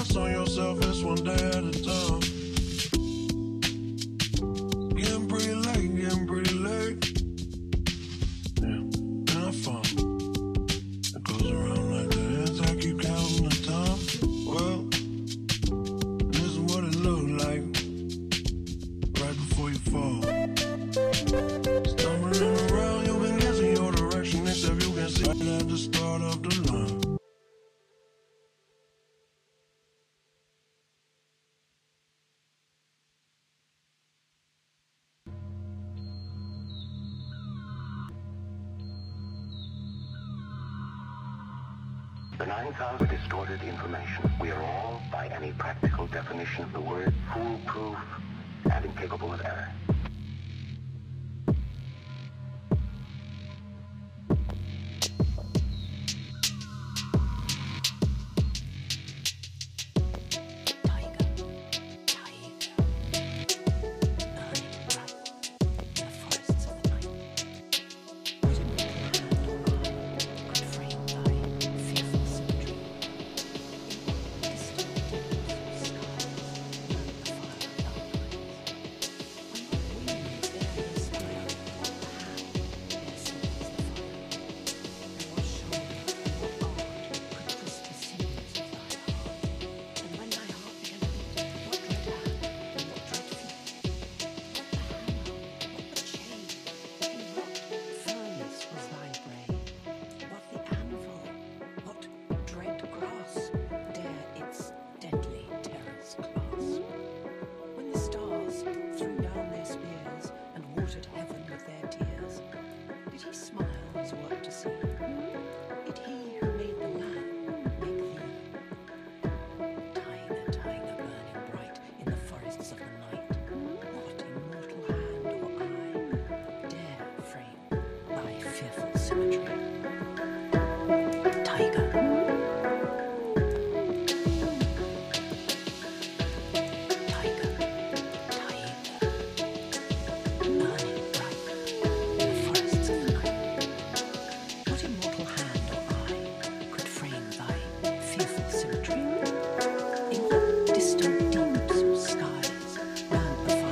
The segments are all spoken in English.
focus on yourself, it's one day at a time. Getting pretty late. Yeah, and I found it goes around like that. I keep counting the time. Well, this is what it looked like right before you fall. Stumbling around, you've been guessing your direction, except you can see right at the start of the line. The 9,000 distorted information. We are all, by any practical definition of the word, foolproof and incapable of error.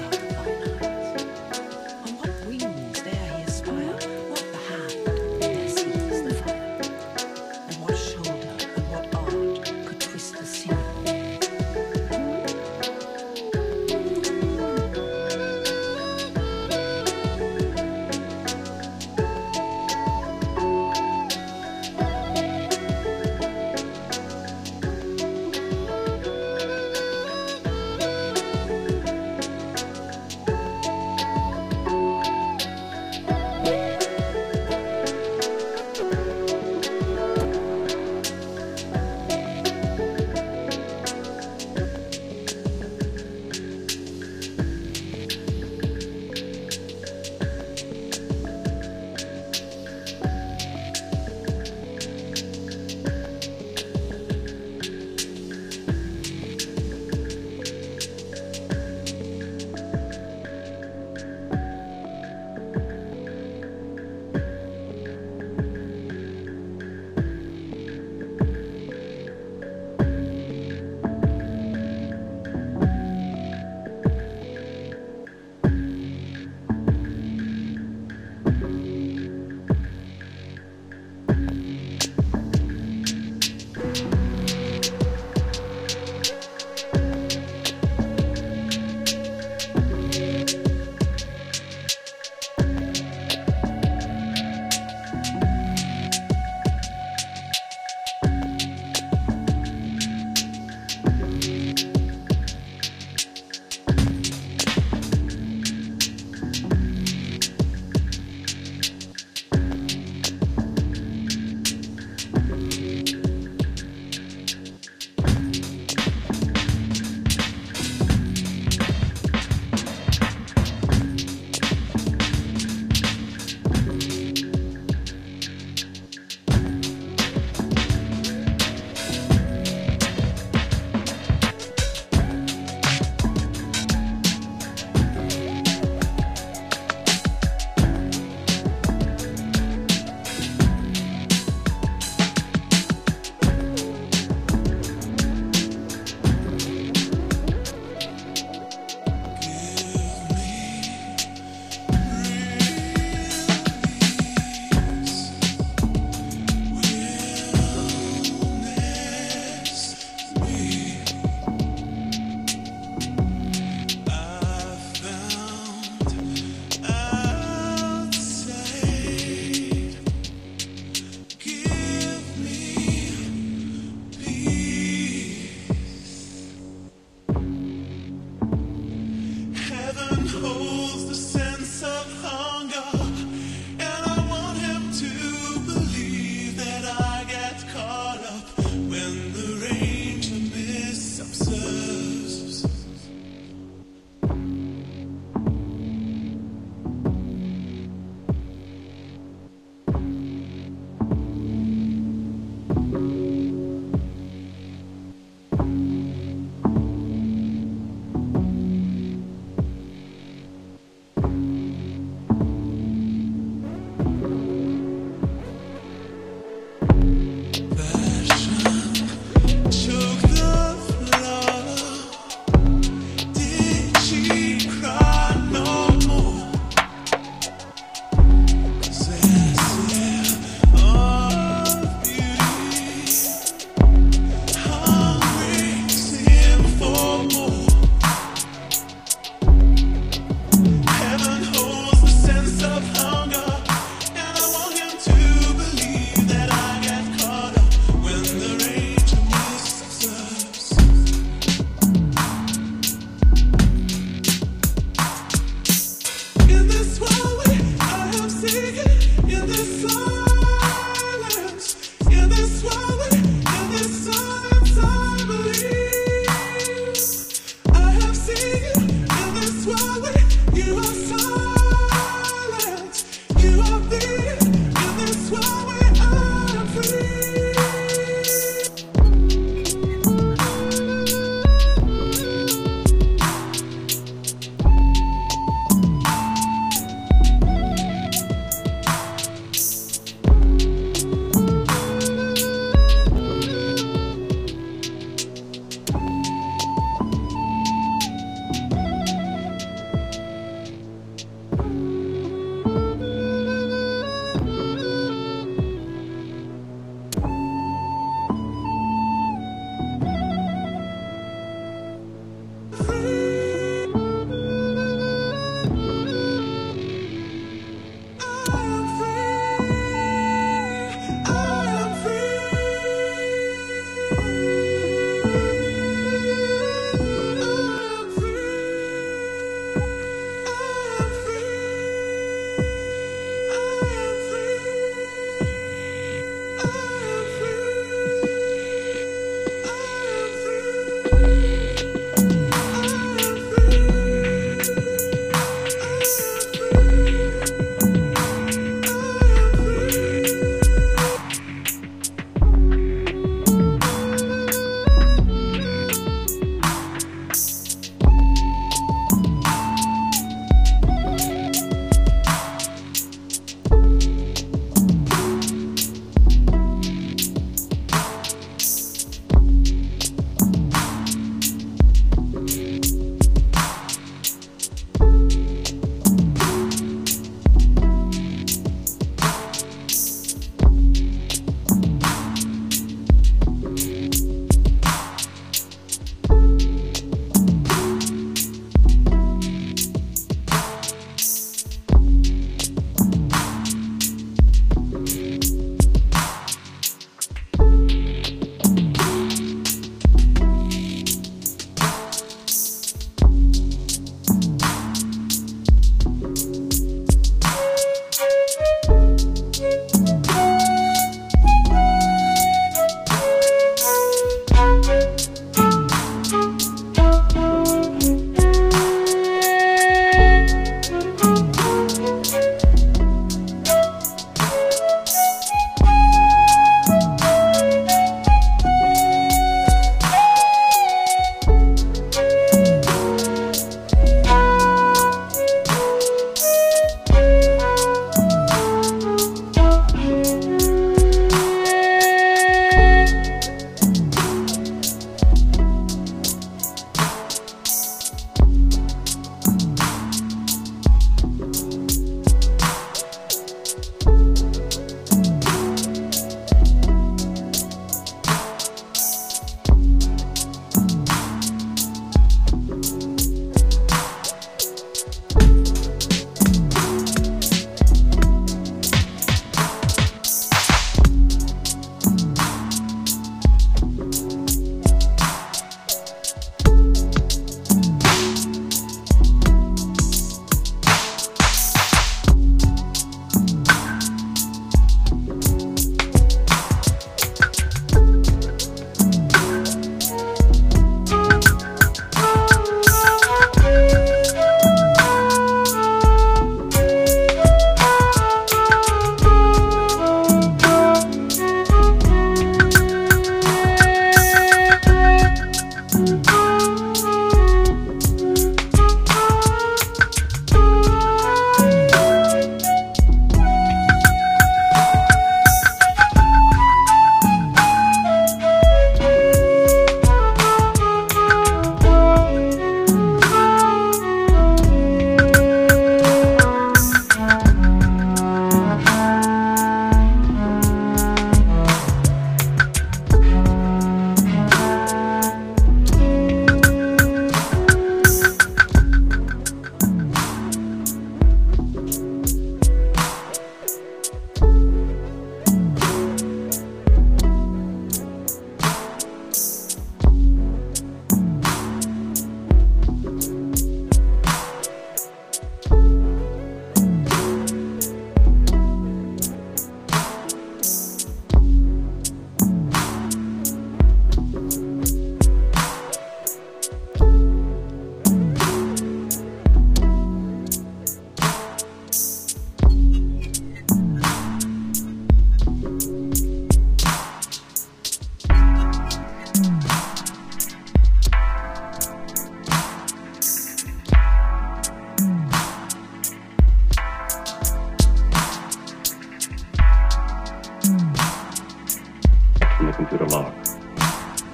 Yes.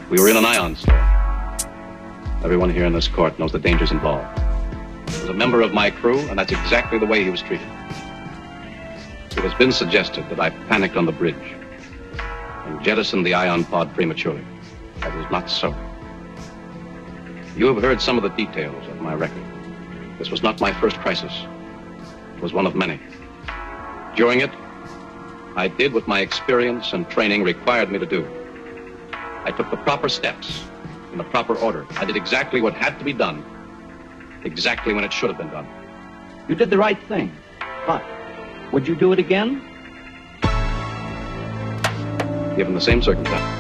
We were in an ion store. Everyone here in this court knows the dangers involved. He was a member of my crew, and that's exactly the way he was treated. It has been suggested that I panicked on the bridge and jettisoned the ion pod prematurely. That is not so. You have heard some of the details of my record. This was not my first crisis. It was one of many. During it, I did what my experience and training required me to do. I took the proper steps in the proper order. I did exactly what had to be done, exactly when it should have been done. You did the right thing, but would you do it again? Given the same circumstances.